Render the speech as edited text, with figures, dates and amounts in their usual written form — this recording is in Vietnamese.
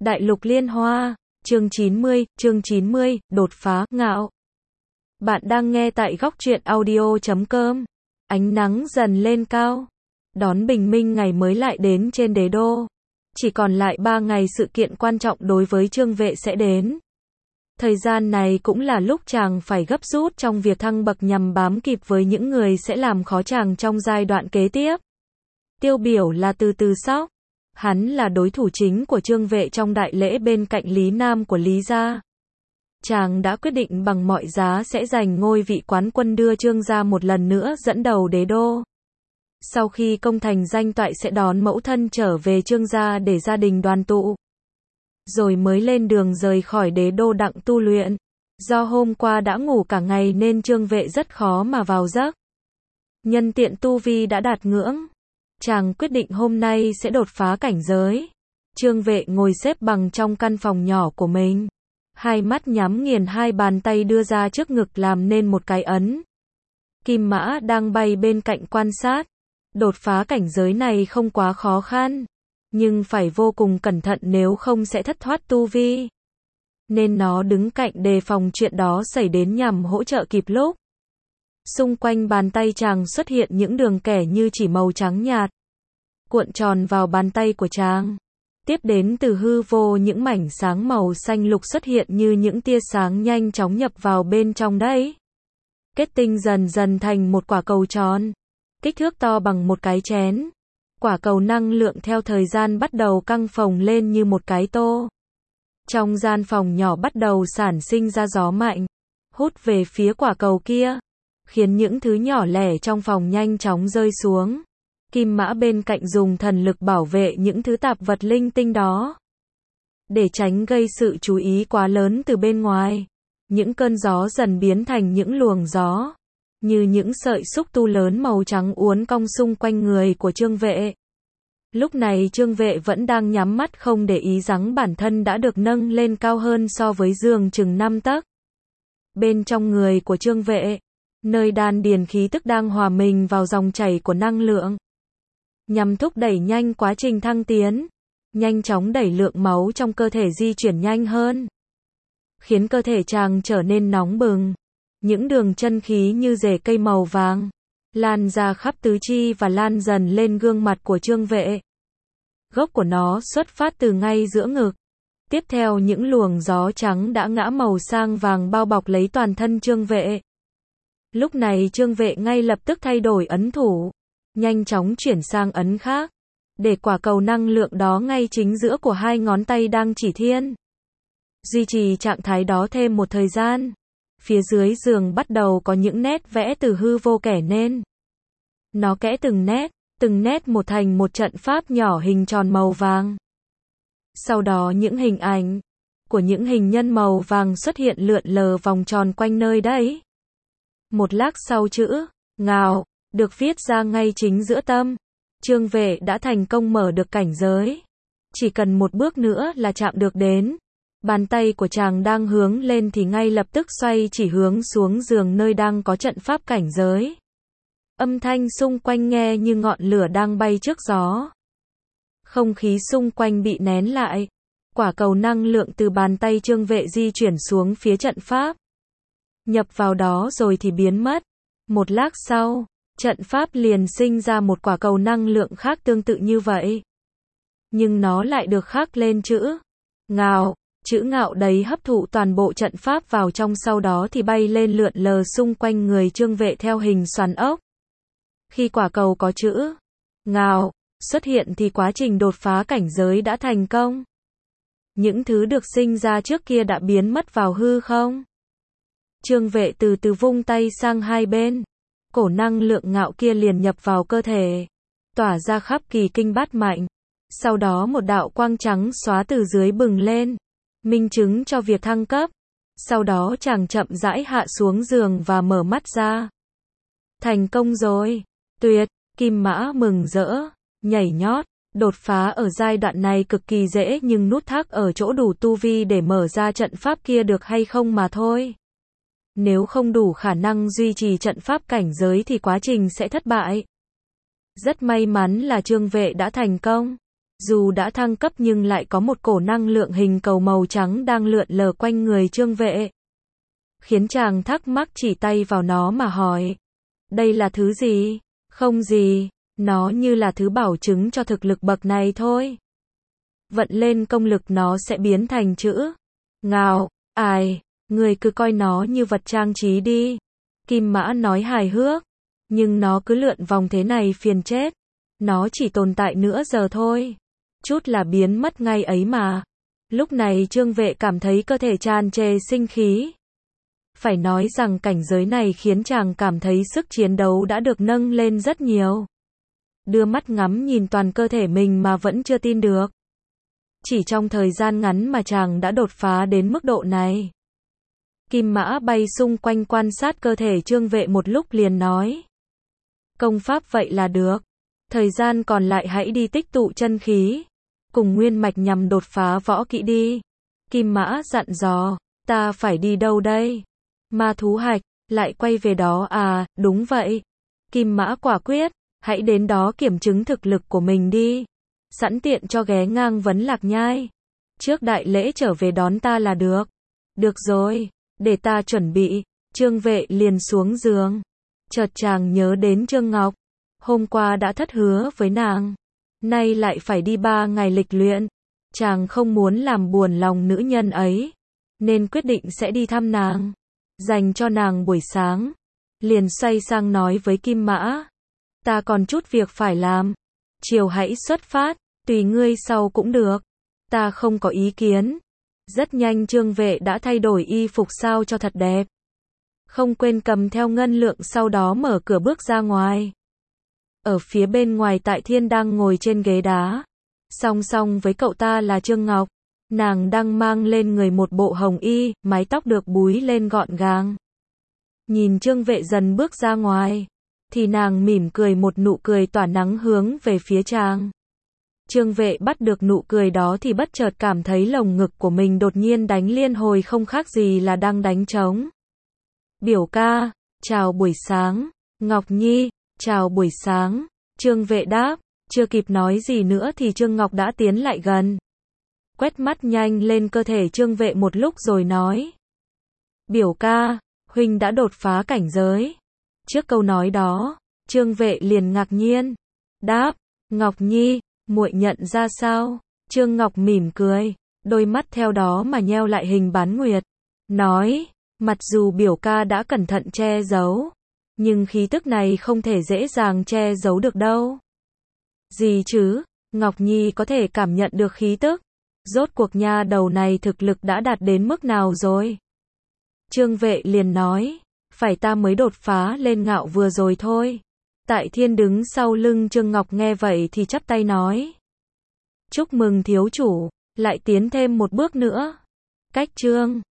Đại lục liên hoa, chương 90, đột phá, ngạo. Bạn đang nghe tại góc truyện audio.com. Ánh nắng dần lên cao. Đón bình minh ngày mới lại đến trên đế đô. Chỉ còn lại 3 ngày sự kiện quan trọng đối với Trương Vệ sẽ đến. Thời gian này cũng là lúc chàng phải gấp rút trong việc thăng bậc nhằm bám kịp với những người sẽ làm khó chàng trong giai đoạn kế tiếp. Tiêu biểu là Từ Từ Sóc. Hắn là đối thủ chính của Trương Vệ trong đại lễ bên cạnh Lý Nam của Lý gia. Chàng đã quyết định bằng mọi giá sẽ giành ngôi vị quán quân đưa Trương gia một lần nữa dẫn đầu đế đô. Sau khi công thành danh toại sẽ đón mẫu thân trở về Trương gia để gia đình đoàn tụ. Rồi mới lên đường rời khỏi đế đô đặng tu luyện. Do hôm qua đã ngủ cả ngày nên Trương Vệ rất khó mà vào giấc. Nhân tiện tu vi đã đạt ngưỡng. Chàng quyết định hôm nay sẽ đột phá cảnh giới. Trương Vệ ngồi xếp bằng trong căn phòng nhỏ của mình. Hai mắt nhắm nghiền, hai bàn tay đưa ra trước ngực làm nên một cái ấn. Kim Mã đang bay bên cạnh quan sát. Đột phá cảnh giới này không quá khó khăn. Nhưng phải vô cùng cẩn thận nếu không sẽ thất thoát tu vi. Nên nó đứng cạnh đề phòng chuyện đó xảy đến nhằm hỗ trợ kịp lúc. Xung quanh bàn tay chàng xuất hiện những đường kẻ như chỉ màu trắng nhạt. Cuộn tròn vào bàn tay của chàng. Tiếp đến từ hư vô những mảnh sáng màu xanh lục xuất hiện như những tia sáng nhanh chóng nhập vào bên trong đấy. Kết tinh dần dần thành một quả cầu tròn. Kích thước to bằng một cái chén. Quả cầu năng lượng theo thời gian bắt đầu căng phồng lên như một cái tô. Trong gian phòng nhỏ bắt đầu sản sinh ra gió mạnh. Hút về phía quả cầu kia. Khiến những thứ nhỏ lẻ trong phòng nhanh chóng rơi xuống. Kim Mã bên cạnh dùng thần lực bảo vệ những thứ tạp vật linh tinh đó. Để tránh gây sự chú ý quá lớn từ bên ngoài. Những cơn gió dần biến thành những luồng gió. Như những sợi xúc tu lớn màu trắng uốn cong xung quanh người của Trương Vệ. Lúc này Trương Vệ vẫn đang nhắm mắt không để ý rằng bản thân đã được nâng lên cao hơn so với giường chừng 5 tấc. Bên trong người của Trương Vệ, nơi đan điền khí tức đang hòa mình vào dòng chảy của năng lượng. Nhằm thúc đẩy nhanh quá trình thăng tiến. Nhanh chóng đẩy lượng máu trong cơ thể di chuyển nhanh hơn. Khiến cơ thể chàng trở nên nóng bừng. Những đường chân khí như rễ cây màu vàng. Lan ra khắp tứ chi và lan dần lên gương mặt của Trương Vệ. Gốc của nó xuất phát từ ngay giữa ngực. Tiếp theo những luồng gió trắng đã ngã màu sang vàng bao bọc lấy toàn thân Trương Vệ. Lúc này Trương Vệ ngay lập tức thay đổi ấn thủ. Nhanh chóng chuyển sang ấn khác. Để quả cầu năng lượng đó ngay chính giữa của hai ngón tay đang chỉ thiên. Duy trì trạng thái đó thêm một thời gian. Phía dưới giường bắt đầu có những nét vẽ từ hư vô kẻ nên. Nó kẽ từng nét một thành một trận pháp nhỏ hình tròn màu vàng. Sau đó những hình ảnh của những hình nhân màu vàng xuất hiện lượn lờ vòng tròn quanh nơi đấy. Một lát sau chữ ngạo được viết ra ngay chính giữa tâm. Trương Vệ đã thành công mở được cảnh giới. Chỉ cần một bước nữa là chạm được đến. Bàn tay của chàng đang hướng lên thì ngay lập tức xoay chỉ hướng xuống giường nơi đang có trận pháp cảnh giới. Âm thanh xung quanh nghe như ngọn lửa đang bay trước gió. Không khí xung quanh bị nén lại. Quả cầu năng lượng từ bàn tay Trương Vệ di chuyển xuống phía trận pháp. Nhập vào đó rồi thì biến mất. Một lát sau, trận pháp liền sinh ra một quả cầu năng lượng khác tương tự như vậy. Nhưng nó lại được khắc lên chữ ngạo. Chữ ngạo đấy hấp thụ toàn bộ trận pháp vào trong, sau đó thì bay lên lượn lờ xung quanh người Trương Vệ theo hình xoắn ốc. Khi quả cầu có chữ ngạo xuất hiện thì quá trình đột phá cảnh giới đã thành công. Những thứ được sinh ra trước kia đã biến mất vào hư không. Trương Vệ từ từ vung tay sang hai bên. Cổ năng lượng ngạo kia liền nhập vào cơ thể. Tỏa ra khắp kỳ kinh bát mạnh. Sau đó một đạo quang trắng xóa từ dưới bừng lên. Minh chứng cho việc thăng cấp. Sau đó chàng chậm rãi hạ xuống giường và mở mắt ra. Thành công rồi. Tuyệt. Kim Mã mừng rỡ. Nhảy nhót. Đột phá ở giai đoạn này cực kỳ dễ, nhưng nút thắt ở chỗ đủ tu vi để mở ra trận pháp kia được hay không mà thôi. Nếu không đủ khả năng duy trì trận pháp cảnh giới thì quá trình sẽ thất bại. Rất may mắn là Trương Vệ đã thành công. Dù đã thăng cấp nhưng lại có một cổ năng lượng hình cầu màu trắng đang lượn lờ quanh người Trương Vệ. Khiến chàng thắc mắc chỉ tay vào nó mà hỏi. Đây là thứ gì? Không gì, nó như là thứ bảo chứng cho thực lực bậc này thôi. Vận lên công lực nó sẽ biến thành chữ ngạo. Ai, người cứ coi nó như vật trang trí đi. Kim Mã nói hài hước. Nhưng nó cứ lượn vòng thế này phiền chết. Nó chỉ tồn tại nửa giờ thôi. Chút là biến mất ngay ấy mà. Lúc này Trương Vệ cảm thấy cơ thể tràn trề sinh khí. Phải nói rằng cảnh giới này khiến chàng cảm thấy sức chiến đấu đã được nâng lên rất nhiều. Đưa mắt ngắm nhìn toàn cơ thể mình mà vẫn chưa tin được. Chỉ trong thời gian ngắn mà chàng đã đột phá đến mức độ này. Kim Mã bay xung quanh quan sát cơ thể Trương Vệ một lúc liền nói. Công pháp vậy là được. Thời gian còn lại hãy đi tích tụ chân khí. Cùng nguyên mạch nhằm đột phá võ kỹ đi. Kim Mã dặn dò. Ta phải đi đâu đây? Ma thú hạch, lại quay về đó à, đúng vậy. Kim Mã quả quyết. Hãy đến đó kiểm chứng thực lực của mình đi. Sẵn tiện cho ghé ngang Vấn Lạc Nhai. Trước đại lễ trở về đón ta là được. Được rồi, để ta chuẩn bị. Trương Vệ liền xuống giường. Chợt chàng nhớ đến Trương Ngọc. Hôm qua đã thất hứa với nàng. Nay lại phải đi 3 ngày lịch luyện. Chàng không muốn làm buồn lòng nữ nhân ấy. Nên quyết định sẽ đi thăm nàng. Dành cho nàng buổi sáng. Liền xoay sang nói với Kim Mã. Ta còn chút việc phải làm. Chiều hãy xuất phát. Tùy ngươi sau cũng được. Ta không có ý kiến. Rất nhanh Trương Vệ đã thay đổi y phục sao cho thật đẹp. Không quên cầm theo ngân lượng sau đó mở cửa bước ra ngoài. Ở phía bên ngoài Tại Thiên đang ngồi trên ghế đá. Song song với cậu ta là Trương Ngọc. Nàng đang mang lên người một bộ hồng y, mái tóc được búi lên gọn gàng. Nhìn Trương Vệ dần bước ra ngoài. Thì nàng mỉm cười một nụ cười tỏa nắng hướng về phía chàng. Trương Vệ bắt được nụ cười đó thì bất chợt cảm thấy lồng ngực của mình đột nhiên đánh liên hồi không khác gì là đang đánh trống. Biểu ca, chào buổi sáng. Ngọc Nhi, chào buổi sáng. Trương Vệ đáp, chưa kịp nói gì nữa thì Trương Ngọc đã tiến lại gần. Quét mắt nhanh lên cơ thể Trương Vệ một lúc rồi nói. Biểu ca, huynh đã đột phá cảnh giới. Trước câu nói đó, Trương Vệ liền ngạc nhiên. Đáp, Ngọc Nhi, muội nhận ra sao? Trương Ngọc mỉm cười, đôi mắt theo đó mà nheo lại hình bán nguyệt. Nói, mặc dù biểu ca đã cẩn thận che giấu. Nhưng khí tức này không thể dễ dàng che giấu được đâu. Gì chứ? Ngọc Nhi có thể cảm nhận được khí tức. Rốt cuộc nha đầu này thực lực đã đạt đến mức nào rồi? Trương Vệ liền nói, phải ta mới đột phá lên ngạo vừa rồi thôi. Tại Thiên đứng sau lưng Trương Ngọc nghe vậy thì chắp tay nói. Chúc mừng thiếu chủ, lại tiến thêm một bước nữa. Cách Trương